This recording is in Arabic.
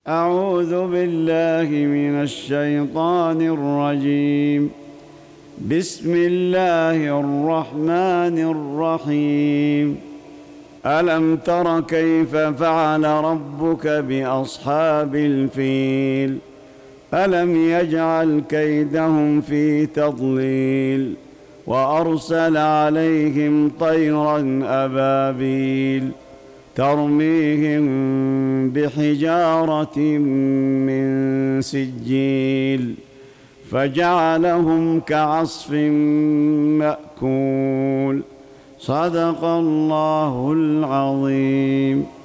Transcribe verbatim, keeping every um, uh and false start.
أعوذ بالله من الشيطان الرجيم. بسم الله الرحمن الرحيم. ألم تر كيف فعل ربك بأصحاب الفيل؟ ألم يجعل كيدهم في تضليل وأرسل عليهم طيرا أبابيل ترميهم بحجارة من سجيل فجعلهم كعصف مأكول. صدق الله العظيم.